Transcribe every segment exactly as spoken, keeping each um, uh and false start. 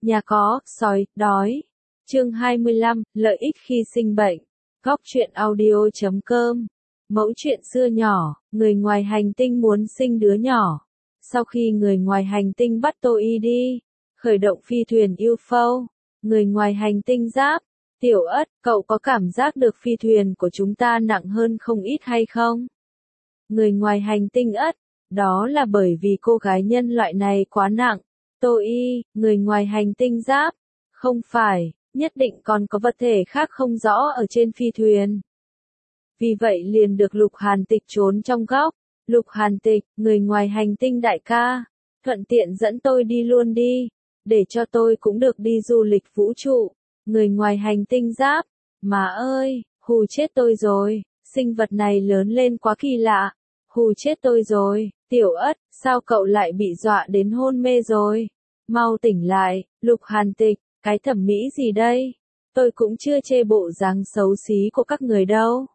Nhà có, sói, đói. Chương hai mươi lăm, lợi ích khi sinh bệnh. Góc truyện audio chấm com. Mẫu chuyện xưa nhỏ, người ngoài hành tinh muốn sinh đứa nhỏ. Sau khi người ngoài hành tinh bắt tôi đi, khởi động phi thuyền u ép ô, người ngoài hành tinh giáp, Tiểu Ất, cậu có cảm giác được phi thuyền của chúng ta nặng hơn không ít hay không? Người ngoài hành tinh Ất, đó là bởi vì cô gái nhân loại này quá nặng. Tôi, người ngoài hành tinh giáp, không phải, nhất định còn có vật thể khác không rõ ở trên phi thuyền. Vì vậy liền được Lục Hàn Tịch trốn trong góc. Lục Hàn Tịch, người ngoài hành tinh đại ca, thuận tiện dẫn tôi đi luôn đi, để cho tôi cũng được đi du lịch vũ trụ. Người ngoài hành tinh giáp, má ơi, hù chết tôi rồi, sinh vật này lớn lên quá kỳ lạ, hù chết tôi rồi. Tiểu Ất, sao cậu lại bị dọa đến hôn mê rồi? Mau tỉnh lại. Lục Hàn Tịch, cái thẩm mỹ gì đây? Tôi cũng chưa chê bộ dáng xấu xí của các người đâu.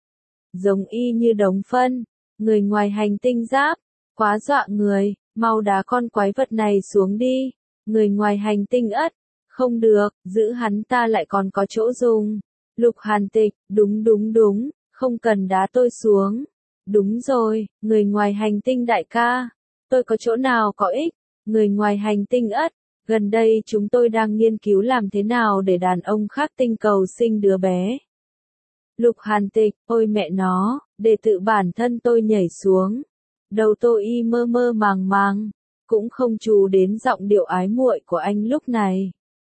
Giống y như đống phân. Người ngoài hành tinh giáp, quá dọa người, mau đá con quái vật này xuống đi. Người ngoài hành tinh Ất, không được, giữ hắn ta lại còn có chỗ dùng. Lục Hàn Tịch, đúng đúng đúng, không cần đá tôi xuống. Đúng rồi, người ngoài hành tinh đại ca, tôi có chỗ nào có ích? Người ngoài hành tinh Ất, gần đây chúng tôi đang nghiên cứu làm thế nào để đàn ông khác tinh cầu sinh đứa bé. Lục Hàn Tịch, ôi mẹ nó, để tự bản thân tôi nhảy xuống. Đầu tôi y mơ mơ màng màng, cũng không chú đến giọng điệu ái muội của anh lúc này.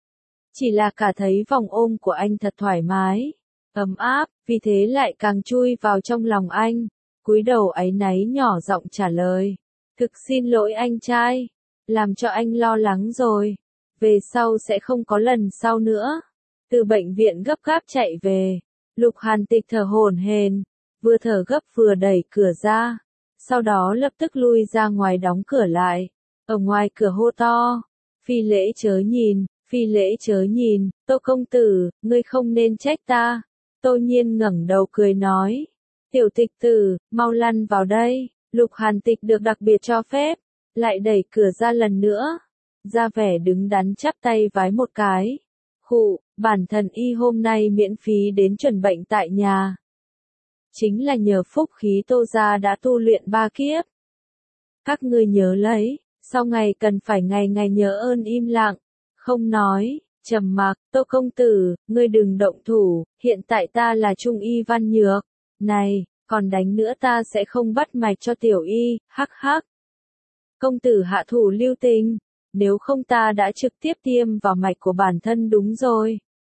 Chỉ là cả thấy vòng ôm của anh thật thoải mái, ấm áp, vì thế lại càng chui vào trong lòng anh. Cúi đầu áy náy nhỏ giọng trả lời. Thực xin lỗi anh trai, làm cho anh lo lắng rồi. Về sau sẽ không có lần sau nữa. Từ bệnh viện gấp gáp chạy về. Lục Hàn Tịch thở hổn hển, vừa thở gấp vừa đẩy cửa ra. Sau đó lập tức lui ra ngoài đóng cửa lại. Ở ngoài cửa hô to. Phi lễ chớ nhìn, phi lễ chớ nhìn, Tô công tử, ngươi không nên trách ta. Tô Nhiên ngẩng đầu cười nói. Tiểu Tịch tử, mau lăn vào đây. Lục Hàn Tịch được đặc biệt cho phép, lại đẩy cửa ra lần nữa. Ra vẻ đứng đắn chắp tay vái một cái. Khụ, bản thân y hôm nay miễn phí đến chuẩn bệnh tại nhà. Chính là nhờ phúc khí Tô gia đã tu luyện ba kiếp. Các ngươi nhớ lấy, sau ngày cần phải ngày ngày nhớ ơn im lặng, không nói, trầm mặc. Tô công tử, ngươi đừng động thủ, hiện tại ta là trung y Văn Nhược. Này, còn đánh nữa ta sẽ không bắt mạch cho tiểu y, hắc hắc. Công tử hạ thủ lưu tình, nếu không ta đã trực tiếp tiêm vào mạch của bản thân đúng rồi.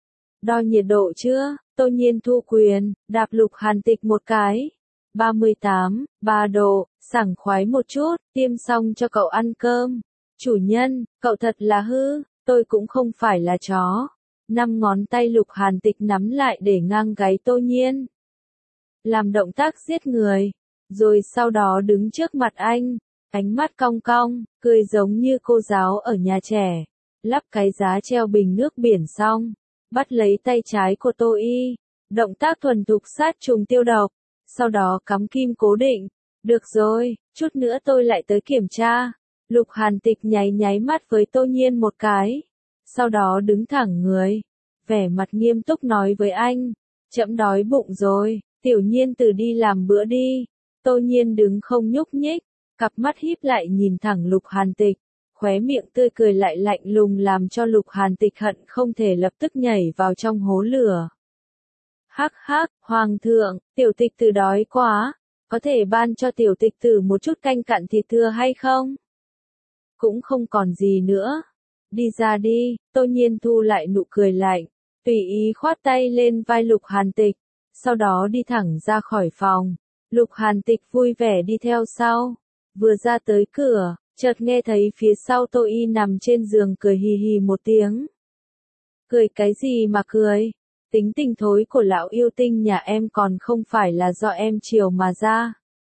Đo nhiệt độ chưa? Tô Nhiên thu quyền, đạp Lục Hàn Tịch một cái. ba mươi tám, ba độ, sảng khoái một chút, tiêm xong cho cậu ăn cơm. Chủ nhân, cậu thật là hư, tôi cũng không phải là chó. Năm ngón tay Lục Hàn Tịch nắm lại để ngang gáy Tô Nhiên. Làm động tác giết người, rồi sau đó đứng trước mặt anh, ánh mắt cong cong, cười giống như cô giáo ở nhà trẻ. Lắp cái giá treo bình nước biển xong, bắt lấy tay trái của Tô Y, động tác thuần thục sát trùng tiêu độc, sau đó cắm kim cố định. Được rồi, chút nữa tôi lại tới kiểm tra. Lục Hàn Tịch nháy nháy mắt với Tô Nhiên một cái, sau đó đứng thẳng người, vẻ mặt nghiêm túc nói với anh, trẫm đói bụng rồi. Tiểu Nhiên từ đi làm bữa đi. Tô Nhiên đứng không nhúc nhích, cặp mắt híp lại nhìn thẳng Lục Hàn Tịch, khóe miệng tươi cười lại lạnh lùng làm cho Lục Hàn Tịch hận không thể lập tức nhảy vào trong hố lửa. Hắc hắc, hoàng thượng, tiểu tịch tử đói quá, có thể ban cho tiểu tịch tử một chút canh cặn thịt thừa hay không? Cũng không còn gì nữa. Đi ra đi. Tô Nhiên thu lại nụ cười lạnh, tùy ý khoát tay lên vai Lục Hàn Tịch. Sau đó đi thẳng ra khỏi phòng. Lục Hàn Tịch vui vẻ đi theo sau. Vừa ra tới cửa, chợt nghe thấy phía sau Tô Y nằm trên giường cười hì hì một tiếng. Cười cái gì mà cười? Tính tình thối của lão yêu tinh nhà em còn không phải là do em chiều mà ra.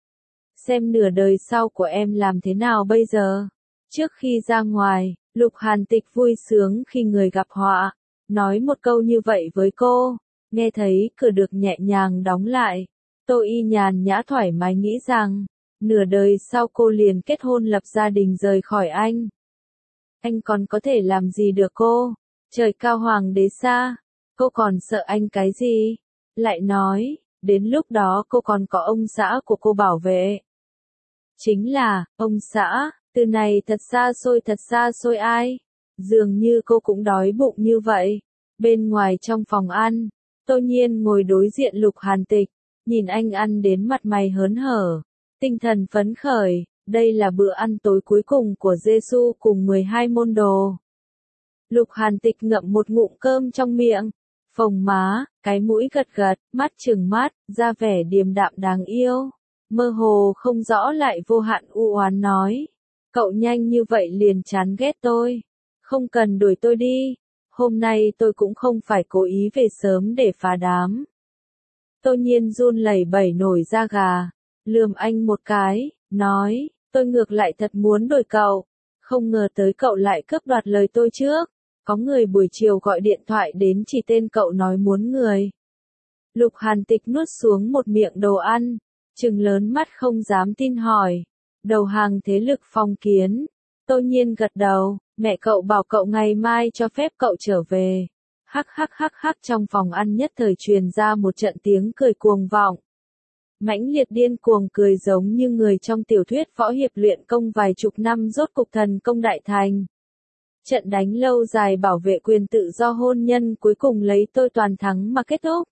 Xem nửa đời sau của em làm thế nào bây giờ? Trước khi ra ngoài, Lục Hàn Tịch vui sướng khi người gặp họa. Nói một câu như vậy với cô. Nghe thấy cửa được nhẹ nhàng đóng lại, Tô Y nhàn nhã thoải mái nghĩ rằng, nửa đời sau cô liền kết hôn lập gia đình rời khỏi anh. Anh còn có thể làm gì được cô? Trời cao hoàng đế xa, cô còn sợ anh cái gì? Lại nói, đến lúc đó cô còn có ông xã của cô bảo vệ. Chính là, ông xã, từ này thật xa xôi thật xa xôi ai? Dường như cô cũng đói bụng như vậy. Bên ngoài trong phòng ăn, Tô Nhiên ngồi đối diện Lục Hàn Tịch, nhìn anh ăn đến mặt mày hớn hở, tinh thần phấn khởi, đây là bữa ăn tối cuối cùng của Giê-xu cùng mười hai môn đồ. Lục Hàn Tịch ngậm một ngụm cơm trong miệng, phồng má, cái mũi gật gật, mắt trừng mắt, ra vẻ điềm đạm đáng yêu, mơ hồ không rõ lại vô hạn u oán nói, cậu nhanh như vậy liền chán ghét tôi, không cần đuổi tôi đi, hôm nay tôi cũng không phải cố ý về sớm để phá đám. Tô Nhiên run lẩy bẩy nổi da gà, lườm anh một cái, nói, tôi ngược lại thật muốn đuổi cậu, không ngờ tới cậu lại cướp đoạt lời tôi trước, có người buổi chiều gọi điện thoại đến chỉ tên cậu nói muốn người. Lục Hàn Tịch nuốt xuống một miệng đồ ăn, trừng lớn mắt không dám tin hỏi, đầu hàng thế lực Phong Kiến. Tô Nhiên gật đầu, mẹ cậu bảo cậu ngày mai cho phép cậu trở về. Hắc hắc hắc hắc, trong phòng ăn nhất thời truyền ra một trận tiếng cười cuồng vọng. Mãnh liệt điên cuồng cười giống như người trong tiểu thuyết võ hiệp luyện công vài chục năm rốt cục thần công đại thành. Trận đánh lâu dài bảo vệ quyền tự do hôn nhân cuối cùng lấy tôi toàn thắng mà kết thúc.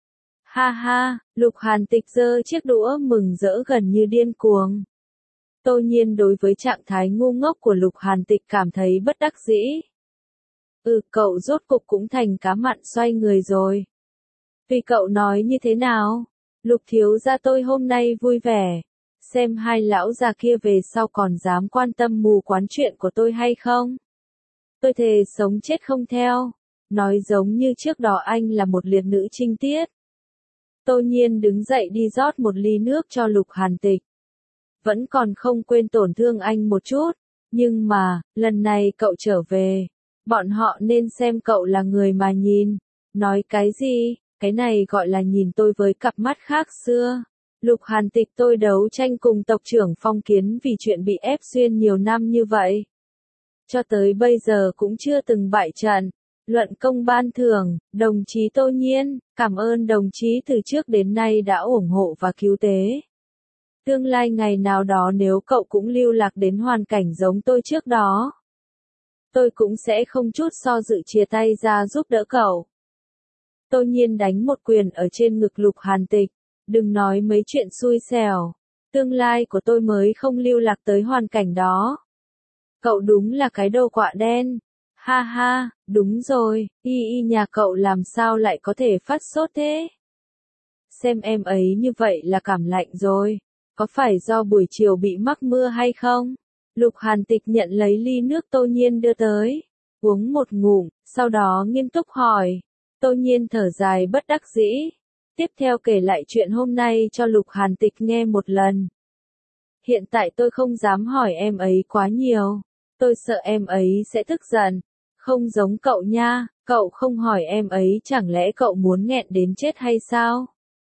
Ha ha, Lục Hàn Tịch giơ chiếc đũa mừng rỡ gần như điên cuồng. Tô Nhiên đối với trạng thái ngu ngốc của Lục Hàn Tịch cảm thấy bất đắc dĩ. Ừ, cậu rốt cục cũng thành cá mặn xoay người rồi. Vì cậu nói như thế nào? Lục thiếu gia tôi hôm nay vui vẻ. Xem hai lão già kia về sau còn dám quan tâm mù quáng chuyện của tôi hay không? Tôi thề sống chết không theo. Nói giống như trước đó anh là một liệt nữ trinh tiết. Tô Nhiên đứng dậy đi rót một ly nước cho Lục Hàn Tịch. Vẫn còn không quên tổn thương anh một chút. Nhưng mà, lần này cậu trở về. Bọn họ nên xem cậu là người mà nhìn. Nói cái gì? Cái này gọi là nhìn tôi với cặp mắt khác xưa. Lục Hàn Tịch, tôi đấu tranh cùng tộc trưởng Phong Kiến vì chuyện bị ép xuyên nhiều năm như vậy. Cho tới bây giờ cũng chưa từng bại trận. Luận công ban thưởng, đồng chí Tô Nhiên, cảm ơn đồng chí từ trước đến nay đã ủng hộ và cứu tế. Tương lai ngày nào đó nếu cậu cũng lưu lạc đến hoàn cảnh giống tôi trước đó, tôi cũng sẽ không chút do dự chia tay ra giúp đỡ cậu. Tô Nhiên đánh một quyền ở trên ngực Lục Hàn Tịch, đừng nói mấy chuyện xui xẻo, tương lai của tôi mới không lưu lạc tới hoàn cảnh đó. Cậu đúng là cái đồ quạ đen. Ha ha, đúng rồi, y y nhà cậu làm sao lại có thể phát sốt thế? Xem em ấy như vậy là cảm lạnh rồi, có phải do buổi chiều bị mắc mưa hay không? Lục Hàn Tịch nhận lấy ly nước Tô Nhiên đưa tới, uống một ngụm, sau đó nghiêm túc hỏi. Tô Nhiên thở dài bất đắc dĩ, tiếp theo kể lại chuyện hôm nay cho Lục Hàn Tịch nghe một lần. Hiện tại tôi không dám hỏi em ấy quá nhiều, tôi sợ em ấy sẽ tức giận, không giống cậu nha, cậu không hỏi em ấy chẳng lẽ cậu muốn nghẹn đến chết hay sao?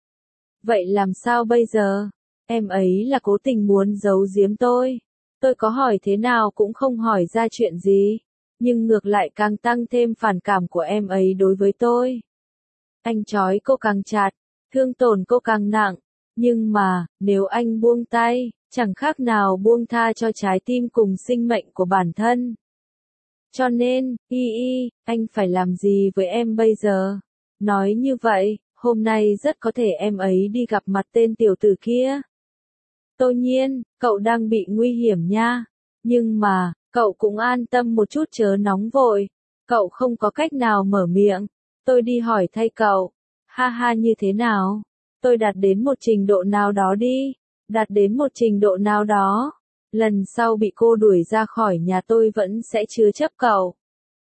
Vậy làm sao bây giờ? Em ấy là cố tình muốn giấu giếm tôi, tôi có hỏi thế nào cũng không hỏi ra chuyện gì. Nhưng ngược lại càng tăng thêm phản cảm của em ấy đối với tôi. Anh trói cô càng chặt, thương tổn cô càng nặng, nhưng mà, nếu anh buông tay, chẳng khác nào buông tha cho trái tim cùng sinh mệnh của bản thân. Cho nên, y y, anh phải làm gì với em bây giờ? Nói như vậy, hôm nay rất có thể em ấy đi gặp mặt tên tiểu tử kia. Tô Nhiên, cậu đang bị nguy hiểm nha, nhưng mà, cậu cũng an tâm một chút chớ nóng vội, cậu không có cách nào mở miệng, tôi đi hỏi thay cậu. Ha ha, như thế nào? Tôi đạt đến một trình độ nào đó đi, đạt đến một trình độ nào đó. Lần sau bị cô đuổi ra khỏi nhà tôi vẫn sẽ chứa chấp cậu.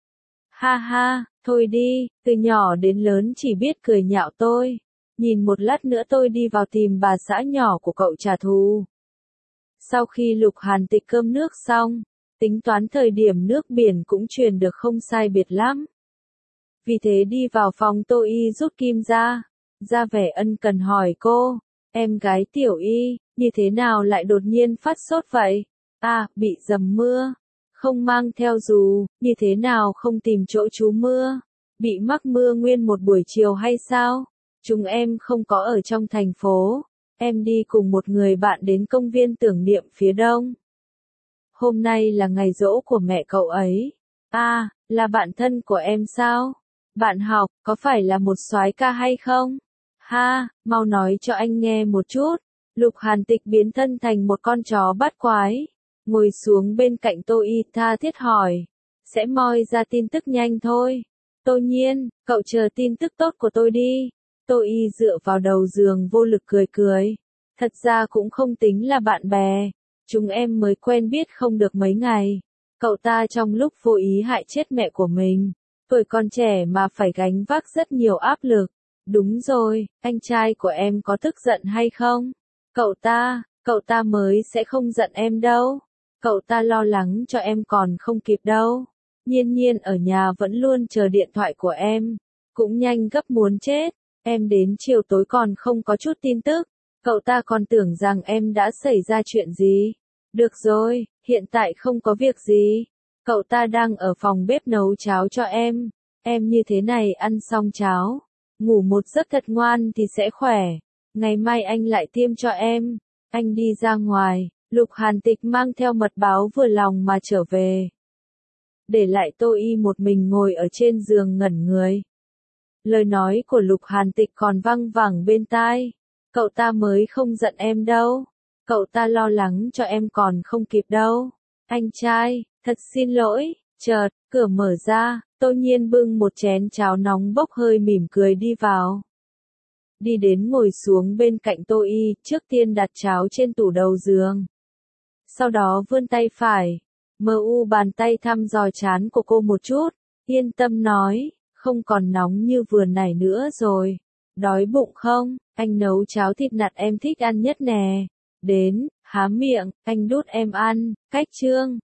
Ha ha, thôi đi, từ nhỏ đến lớn chỉ biết cười nhạo tôi. Nhìn một lát nữa tôi đi vào tìm bà xã nhỏ của cậu trả thù. Sau khi Lục Hàn Tịch cơm nước xong, tính toán thời điểm nước biển cũng truyền được không sai biệt lắm. Vì thế đi vào phòng Tô Y rút kim ra, ra vẻ ân cần hỏi cô, em gái Tiểu Y, như thế nào lại đột nhiên phát sốt vậy? À, bị dầm mưa. Không mang theo dù, như thế nào không tìm chỗ trú mưa? Bị mắc mưa nguyên một buổi chiều hay sao? Chúng em không có ở trong thành phố. Em đi cùng một người bạn đến công viên tưởng niệm phía đông. Hôm nay là ngày giỗ của mẹ cậu ấy. À, là bạn thân của em sao? Bạn học, có phải là một soái ca hay không? Ha, mau nói cho anh nghe một chút. Lục Hàn Tịch biến thân thành một con chó bắt quái. Ngồi xuống bên cạnh Tô Y tha thiết hỏi. Sẽ moi ra tin tức nhanh thôi. Tô Nhiên, cậu chờ tin tức tốt của tôi đi. Tô Y dựa vào đầu giường vô lực cười cười. Thật ra cũng không tính là bạn bè. Chúng em mới quen biết không được mấy ngày. Cậu ta trong lúc vô ý hại chết mẹ của mình. Tuổi còn trẻ mà phải gánh vác rất nhiều áp lực. Đúng rồi, anh trai của em có tức giận hay không? Cậu ta, cậu ta mới sẽ không giận em đâu. Cậu ta lo lắng cho em còn không kịp đâu. Nhiên Nhiên ở nhà vẫn luôn chờ điện thoại của em. Cũng nhanh gấp muốn chết. Em đến chiều tối còn không có chút tin tức. Cậu ta còn tưởng rằng em đã xảy ra chuyện gì. Được rồi, hiện tại không có việc gì. Cậu ta đang ở phòng bếp nấu cháo cho em. Em như thế này ăn xong cháo. Ngủ một giấc thật ngoan thì sẽ khỏe. Ngày mai anh lại tiêm cho em. Anh đi ra ngoài. Lục Hàn Tịch mang theo mật báo vừa lòng mà trở về. Để lại Tô Y một mình ngồi ở trên giường ngẩn người. Lời nói của Lục Hàn Tịch còn văng vẳng bên tai. Cậu ta mới không giận em đâu. Cậu ta lo lắng cho em còn không kịp đâu. Anh trai, thật xin lỗi. Chợt, cửa mở ra, Tô Nhiên bưng một chén cháo nóng bốc hơi mỉm cười đi vào. Đi đến ngồi xuống bên cạnh Tô Y, trước tiên đặt cháo trên tủ đầu giường. Sau đó vươn tay phải, mờ u bàn tay thăm dò trán của cô một chút, yên tâm nói, không còn nóng như vừa nãy nữa rồi. Đói bụng không? Anh nấu cháo thịt nạc em thích ăn nhất nè. Đến, há miệng, anh đút em ăn. Cách chương